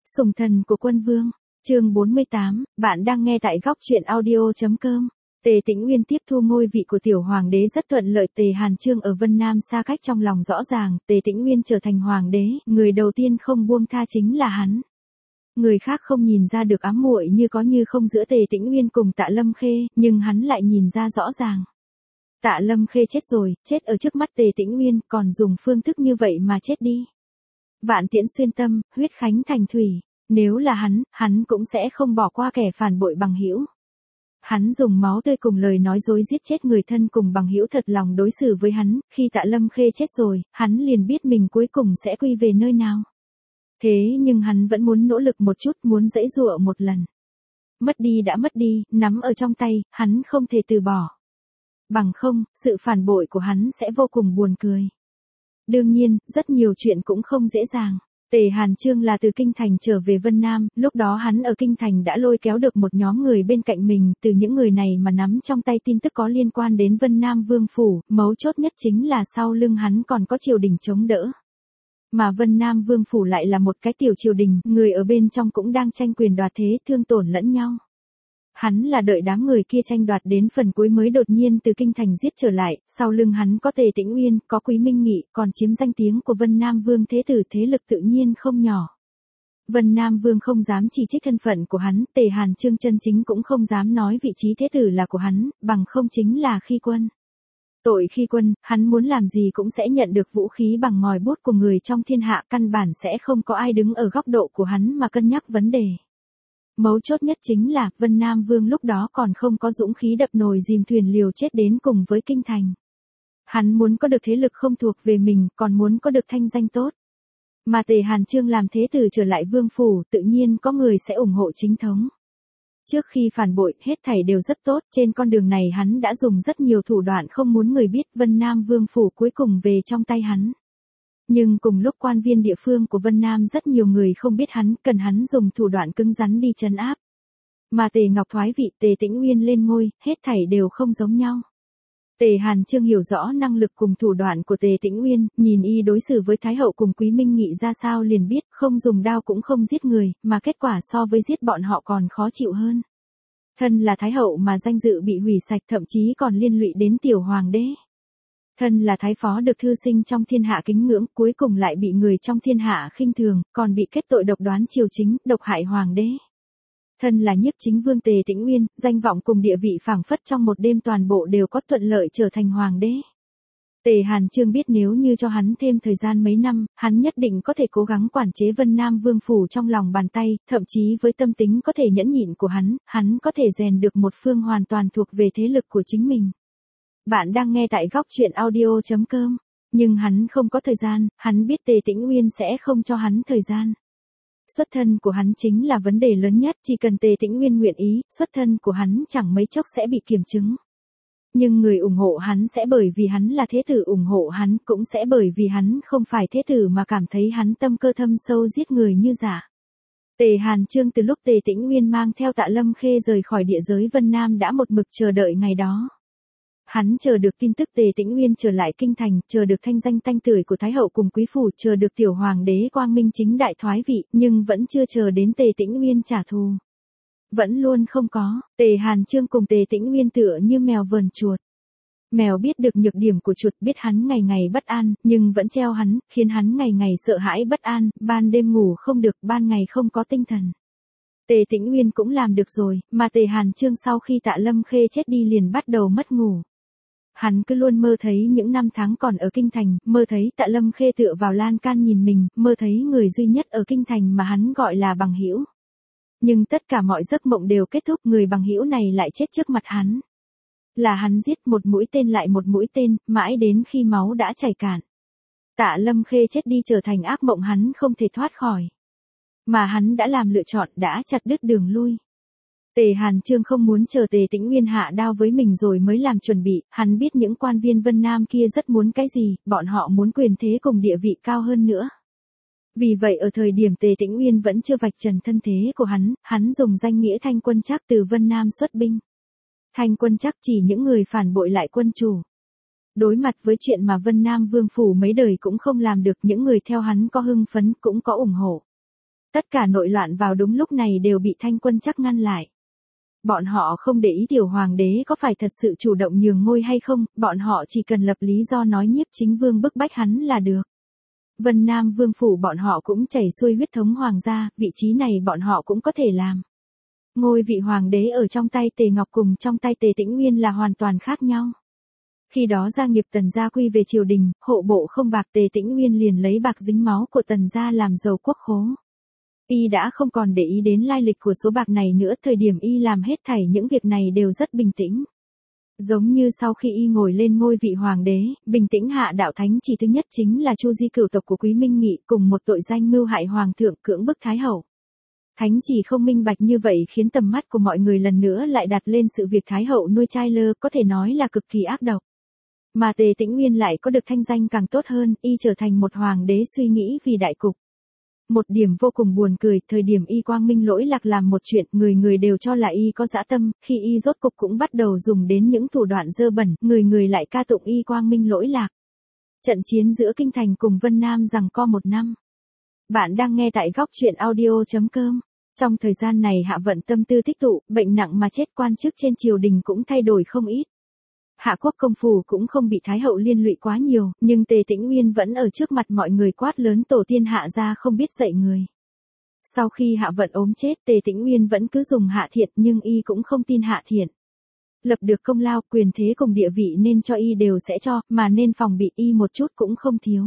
Sủng thần của quân vương, chương 48, bạn đang nghe tại góc truyện audio.com. Tề Tĩnh Uyên tiếp thu ngôi vị của tiểu hoàng đế rất thuận lợi. Tề Hàn Chương ở Vân Nam xa cách trong lòng rõ ràng, Tề Tĩnh Uyên trở thành hoàng đế, người đầu tiên không buông tha chính là hắn. Người khác không nhìn ra được ám muội như có như không giữa Tề Tĩnh Uyên cùng Tạ Lâm Khê, nhưng hắn lại nhìn ra rõ ràng. Tạ Lâm Khê chết rồi, chết ở trước mắt Tề Tĩnh Uyên, còn dùng phương thức như vậy mà chết đi. Vạn tiễn xuyên tâm, huyết khánh thành thủy. Nếu là hắn cũng sẽ không bỏ qua kẻ phản bội bằng hữu. Hắn dùng máu tươi cùng lời nói dối giết chết người thân cùng bằng hữu thật lòng đối xử với hắn. Khi Tạ Lâm Khê chết rồi, hắn liền biết mình cuối cùng sẽ quy về nơi nào. Thế nhưng hắn vẫn muốn nỗ lực một chút, muốn giãy giụa một lần. Mất đi đã mất đi, nắm ở trong tay, hắn không thể từ bỏ. Bằng không, sự phản bội của hắn sẽ vô cùng buồn cười. Đương nhiên, rất nhiều chuyện cũng không dễ dàng. Tề Hàn Chương là từ Kinh Thành trở về Vân Nam, lúc đó hắn ở Kinh Thành đã lôi kéo được một nhóm người bên cạnh mình, từ những người này mà nắm trong tay tin tức có liên quan đến Vân Nam Vương Phủ, mấu chốt nhất chính là sau lưng hắn còn có triều đình chống đỡ. Mà Vân Nam Vương Phủ lại là một cái tiểu triều đình, người ở bên trong cũng đang tranh quyền đoạt thế, thương tổn lẫn nhau. Hắn là đợi đám người kia tranh đoạt đến phần cuối mới đột nhiên từ Kinh Thành giết trở lại, sau lưng hắn có Tề Tĩnh Uyên, có Quý Minh Nghị, còn chiếm danh tiếng của Vân Nam Vương thế tử, thế lực tự nhiên không nhỏ. Vân Nam Vương không dám chỉ trích thân phận của hắn, Tề Hàn Chương chân chính cũng không dám nói vị trí thế tử là của hắn, bằng không chính là khi quân. Tội khi quân, hắn muốn làm gì cũng sẽ nhận được vũ khí bằng ngòi bút của người trong thiên hạ, căn bản sẽ không có ai đứng ở góc độ của hắn mà cân nhắc vấn đề. Mấu chốt nhất chính là, Vân Nam Vương lúc đó còn không có dũng khí đập nồi dìm thuyền liều chết đến cùng với Kinh Thành. Hắn muốn có được thế lực không thuộc về mình, còn muốn có được thanh danh tốt. Mà Tề Hàn Chương làm thế tử trở lại Vương Phủ, tự nhiên có người sẽ ủng hộ chính thống. Trước khi phản bội, hết thảy đều rất tốt, trên con đường này hắn đã dùng rất nhiều thủ đoạn không muốn người biết, Vân Nam Vương Phủ cuối cùng về trong tay hắn. Nhưng cùng lúc quan viên địa phương của Vân Nam rất nhiều người không biết hắn, cần hắn dùng thủ đoạn cứng rắn đi trấn áp. Mà Tề Ngọc thoái vị, Tề Tĩnh Uyên lên ngôi, hết thảy đều không giống nhau. Tề Hàn Chương hiểu rõ năng lực cùng thủ đoạn của Tề Tĩnh Uyên, nhìn y đối xử với Thái Hậu cùng Quý Minh Nghị ra sao liền biết, không dùng đao cũng không giết người, mà kết quả so với giết bọn họ còn khó chịu hơn. Thân là Thái Hậu mà danh dự bị hủy sạch, thậm chí còn liên lụy đến tiểu hoàng đế. Thân là thái phó được thư sinh trong thiên hạ kính ngưỡng, cuối cùng lại bị người trong thiên hạ khinh thường, còn bị kết tội độc đoán triều chính, độc hại hoàng đế. Thân là nhiếp chính vương Tề Tĩnh Uyên, danh vọng cùng địa vị phảng phất trong một đêm toàn bộ đều có thuận lợi trở thành hoàng đế. Tề Hàn Chương biết nếu như cho hắn thêm thời gian mấy năm, hắn nhất định có thể cố gắng quản chế Vân Nam Vương Phủ trong lòng bàn tay, thậm chí với tâm tính có thể nhẫn nhịn của hắn có thể rèn được một phương hoàn toàn thuộc về thế lực của chính mình. Bạn đang nghe tại góc truyện audio.com. Nhưng hắn không có thời gian, hắn biết Tề Tĩnh Uyên sẽ không cho hắn thời gian. Xuất thân của hắn chính là vấn đề lớn nhất, chỉ cần Tề Tĩnh Uyên nguyện ý, xuất thân của hắn chẳng mấy chốc sẽ bị kiểm chứng. Nhưng người ủng hộ hắn sẽ bởi vì hắn là thế tử ủng hộ hắn, cũng sẽ bởi vì hắn không phải thế tử mà cảm thấy hắn tâm cơ thâm sâu giết người như giả. Tề Hàn Chương từ lúc Tề Tĩnh Uyên mang theo Tạ Lâm Khê rời khỏi địa giới Vân Nam đã một mực chờ đợi ngày đó. Hắn chờ được tin tức Tề Tĩnh Uyên trở lại Kinh Thành, chờ được thanh danh tanh tưởi của Thái Hậu cùng Quý Phủ, chờ được tiểu hoàng đế quang minh chính đại thoái vị, nhưng vẫn chưa chờ đến Tề Tĩnh Uyên trả thù. Vẫn luôn không có, Tề Hàn Chương cùng Tề Tĩnh Uyên tựa như mèo vờn chuột. Mèo biết được nhược điểm của chuột, biết hắn ngày ngày bất an, nhưng vẫn treo hắn, khiến hắn ngày ngày sợ hãi bất an, ban đêm ngủ không được, ban ngày không có tinh thần. Tề Tĩnh Uyên cũng làm được rồi, mà Tề Hàn Chương sau khi Tạ Lâm Khê chết đi liền bắt đầu mất ngủ. Hắn cứ luôn mơ thấy những năm tháng còn ở Kinh Thành, mơ thấy Tạ Lâm Khê tựa vào lan can nhìn mình, mơ thấy người duy nhất ở Kinh Thành mà hắn gọi là bằng hữu. Nhưng tất cả mọi giấc mộng đều kết thúc, người bằng hữu này lại chết trước mặt hắn. Là hắn giết một mũi tên lại một mũi tên, mãi đến khi máu đã chảy cạn. Tạ Lâm Khê chết đi trở thành ác mộng hắn không thể thoát khỏi. Mà hắn đã làm lựa chọn, đã chặt đứt đường lui. Tề Hàn Chương không muốn chờ Tề Tĩnh Uyên hạ đao với mình rồi mới làm chuẩn bị, hắn biết những quan viên Vân Nam kia rất muốn cái gì, bọn họ muốn quyền thế cùng địa vị cao hơn nữa. Vì vậy ở thời điểm Tề Tĩnh Uyên vẫn chưa vạch trần thân thế của hắn dùng danh nghĩa Thanh Quân Trác từ Vân Nam xuất binh. Thanh Quân Trác chỉ những người phản bội lại quân chủ. Đối mặt với chuyện mà Vân Nam Vương Phủ mấy đời cũng không làm được, những người theo hắn có hưng phấn cũng có ủng hộ. Tất cả nội loạn vào đúng lúc này đều bị Thanh Quân Trắc ngăn lại. Bọn họ không để ý tiểu hoàng đế có phải thật sự chủ động nhường ngôi hay không, bọn họ chỉ cần lập lý do nói Nhiếp Chính Vương bức bách hắn là được. Vân Nam Vương phủ bọn họ cũng chảy xuôi huyết thống hoàng gia, vị trí này bọn họ cũng có thể làm. Ngôi vị hoàng đế ở trong tay Tề Ngọc cùng trong tay Tề Tĩnh Nguyên là hoàn toàn khác nhau. Khi đó gia nghiệp Tần gia quy về triều đình, hộ bộ không bạc, Tề Tĩnh Nguyên liền lấy bạc dính máu của Tần gia làm giàu quốc khố. Y đã không còn để ý đến lai lịch của số bạc này nữa, thời điểm Y làm hết thảy những việc này đều rất bình tĩnh. Giống như sau khi Y ngồi lên ngôi vị hoàng đế, bình tĩnh hạ đạo thánh chỉ thứ nhất chính là Chu Di cửu tộc của Quý Minh Nghị cùng một tội danh mưu hại hoàng thượng, cưỡng bức thái hậu. Thánh chỉ không minh bạch như vậy khiến tầm mắt của mọi người lần nữa lại đặt lên sự việc thái hậu nuôi trai lơ, có thể nói là cực kỳ ác độc. Mà Tề Tĩnh Nguyên lại có được thanh danh càng tốt hơn, Y trở thành một hoàng đế suy nghĩ vì đại cục. Một điểm vô cùng buồn cười, thời điểm Y quang minh lỗi lạc làm một chuyện, người người đều cho là Y có dã tâm, khi Y rốt cục cũng bắt đầu dùng đến những thủ đoạn dơ bẩn, người người lại ca tụng Y quang minh lỗi lạc. Trận chiến giữa Kinh Thành cùng Vân Nam giằng co 1 năm. Bạn đang nghe tại góc truyện audio.com. Trong thời gian này Hạ Vận tâm tư tích tụ, bệnh nặng mà chết, quan chức trên triều đình cũng thay đổi không ít. Hạ Quốc công phủ cũng không bị Thái hậu liên lụy quá nhiều, nhưng Tề Tĩnh Nguyên vẫn ở trước mặt mọi người quát lớn tổ tiên Hạ gia không biết dạy người. Sau khi Hạ Vận ốm chết, Tề Tĩnh Nguyên vẫn cứ dùng Hạ Thiện, nhưng Y cũng không tin Hạ Thiện. Lập được công lao, quyền thế cùng địa vị nên cho Y đều sẽ cho, mà nên phòng bị Y một chút cũng không thiếu.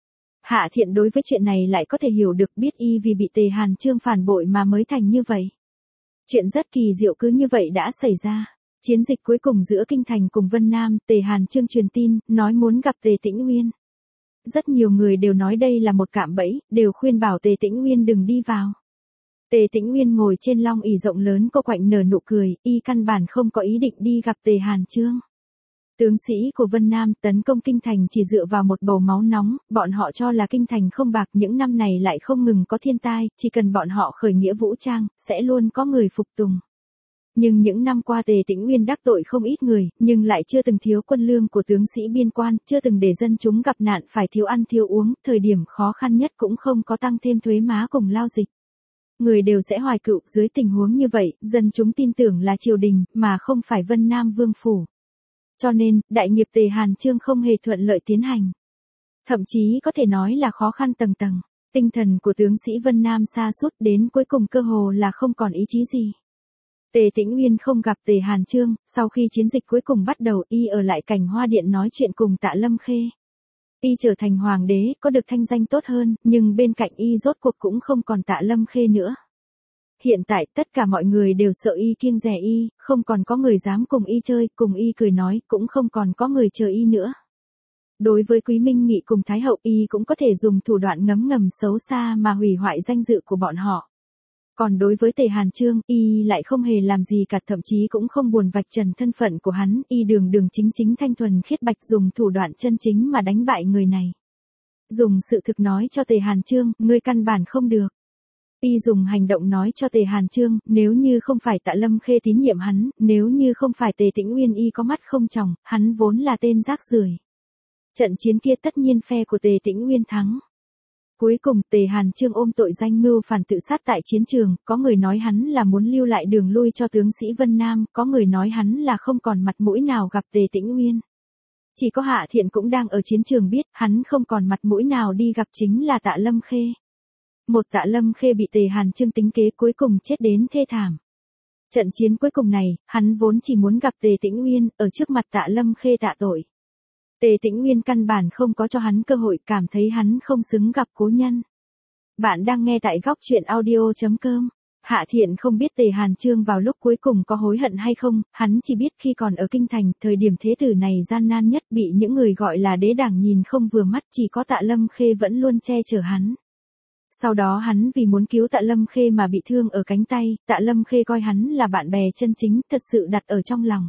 Hạ Thiện đối với chuyện này lại có thể hiểu được, biết Y vì bị Tề Hàn Chương phản bội mà mới thành như vậy. Chuyện rất kỳ diệu cứ như vậy đã xảy ra. Chiến dịch cuối cùng giữa Kinh Thành cùng Vân Nam, Tề Hàn Chương truyền tin, nói muốn gặp Tề Tĩnh Nguyên. Rất nhiều người đều nói đây là một cạm bẫy, đều khuyên bảo Tề Tĩnh Nguyên đừng đi vào. Tề Tĩnh Nguyên ngồi trên long ỷ rộng lớn cô quạnh nở nụ cười, Y căn bản không có ý định đi gặp Tề Hàn Chương. Tướng sĩ của Vân Nam tấn công Kinh Thành chỉ dựa vào một bầu máu nóng, bọn họ cho là Kinh Thành không bạc, những năm này lại không ngừng có thiên tai, chỉ cần bọn họ khởi nghĩa vũ trang, sẽ luôn có người phục tùng. Nhưng những năm qua Tề Tĩnh Nguyên đắc tội không ít người, nhưng lại chưa từng thiếu quân lương của tướng sĩ biên quan, chưa từng để dân chúng gặp nạn phải thiếu ăn thiếu uống, thời điểm khó khăn nhất cũng không có tăng thêm thuế má cùng lao dịch. Người đều sẽ hoài cựu, dưới tình huống như vậy, dân chúng tin tưởng là triều đình, mà không phải Vân Nam Vương phủ. Cho nên, đại nghiệp Tề Hàn Chương không hề thuận lợi tiến hành. Thậm chí có thể nói là khó khăn tầng tầng, tinh thần của tướng sĩ Vân Nam sa sút đến cuối cùng cơ hồ là không còn ý chí gì. Tề Tĩnh Nguyên không gặp Tề Hàn Chương, sau khi chiến dịch cuối cùng bắt đầu, Y ở lại Cảnh Hoa Điện nói chuyện cùng Tạ Lâm Khê. Y trở thành hoàng đế, có được thanh danh tốt hơn, nhưng bên cạnh Y rốt cuộc cũng không còn Tạ Lâm Khê nữa. Hiện tại tất cả mọi người đều sợ Y, kiêng dè Y, không còn có người dám cùng Y chơi, cùng Y cười nói, cũng không còn có người chờ Y nữa. Đối với Quý Minh Nghị cùng Thái hậu, Y cũng có thể dùng thủ đoạn ngấm ngầm xấu xa mà hủy hoại danh dự của bọn họ. Còn đối với Tề Hàn Chương, Y lại không hề làm gì cả, thậm chí cũng không buồn vạch trần thân phận của hắn, Y đường đường chính chính thanh thuần khiết bạch dùng thủ đoạn chân chính mà đánh bại người này. Dùng sự thực nói cho Tề Hàn Chương, ngươi căn bản không được. Y dùng hành động nói cho Tề Hàn Chương, nếu như không phải Tạ Lâm Khê tín nhiệm hắn, nếu như không phải Tề Tĩnh Nguyên Y có mắt không tròng, hắn vốn là tên rác rưởi. Trận chiến kia tất nhiên phe của Tề Tĩnh Nguyên thắng. Cuối cùng Tề Hàn Chương ôm tội danh mưu phản tự sát tại chiến trường, có người nói hắn là muốn lưu lại đường lui cho tướng sĩ Vân Nam, có người nói hắn là không còn mặt mũi nào gặp Tề Tĩnh Nguyên. Chỉ có Hạ Thiện cũng đang ở chiến trường biết, hắn không còn mặt mũi nào đi gặp chính là Tạ Lâm Khê. Một Tạ Lâm Khê bị Tề Hàn Chương tính kế cuối cùng chết đến thê thảm. Trận chiến cuối cùng này, hắn vốn chỉ muốn gặp Tề Tĩnh Nguyên, ở trước mặt Tạ Lâm Khê tạ tội. Tề Tĩnh Nguyên căn bản không có cho hắn cơ hội, cảm thấy hắn không xứng gặp cố nhân. Bạn đang nghe tại góc truyện audio.com. Hạ Thiện không biết Tề Hàn Chương vào lúc cuối cùng có hối hận hay không, hắn chỉ biết khi còn ở Kinh Thành, thời điểm thế tử này gian nan nhất, bị những người gọi là đế đảng nhìn không vừa mắt, chỉ có Tạ Lâm Khê vẫn luôn che chở hắn. Sau đó hắn vì muốn cứu Tạ Lâm Khê mà bị thương ở cánh tay, Tạ Lâm Khê coi hắn là bạn bè chân chính, thật sự đặt ở trong lòng.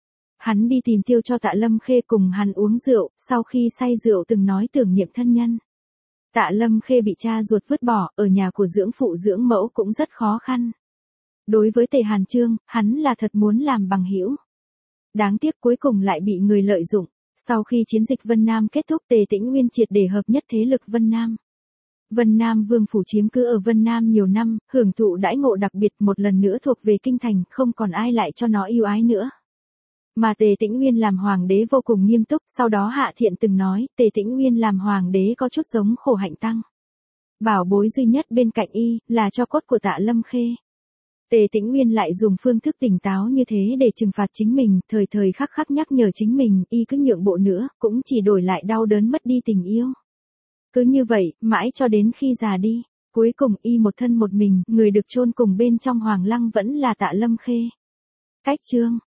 Hắn đi tìm tiêu cho Tạ Lâm Khê cùng hắn uống rượu, sau khi say rượu từng nói tưởng niệm thân nhân. Tạ Lâm Khê bị cha ruột vứt bỏ, ở nhà của dưỡng phụ dưỡng mẫu cũng rất khó khăn. Đối với Tề Hàn Chương, hắn là thật muốn làm bằng hữu. Đáng tiếc cuối cùng lại bị người lợi dụng. Sau khi chiến dịch Vân Nam kết thúc, Tề Tĩnh Nguyên triệt để hợp nhất thế lực Vân Nam. Vân Nam Vương phủ chiếm cứ ở Vân Nam nhiều năm, hưởng thụ đãi ngộ đặc biệt một lần nữa thuộc về kinh thành, không còn ai lại cho nó yêu ái nữa. Mà Tề Tĩnh Nguyên làm hoàng đế vô cùng nghiêm túc, sau đó Hạ Thiện từng nói, Tề Tĩnh Nguyên làm hoàng đế có chút giống Khổ Hạnh Tăng. Bảo bối duy nhất bên cạnh y, là tro cốt của Tạ Lâm Khê. Tề Tĩnh Nguyên lại dùng phương thức tỉnh táo như thế để trừng phạt chính mình, thời thời khắc khắc nhắc nhở chính mình, y cứ nhượng bộ nữa, cũng chỉ đổi lại đau đớn mất đi tình yêu. Cứ như vậy, mãi cho đến khi già đi, cuối cùng y một thân một mình, người được chôn cùng bên trong hoàng lăng vẫn là Tạ Lâm Khê. Cách chương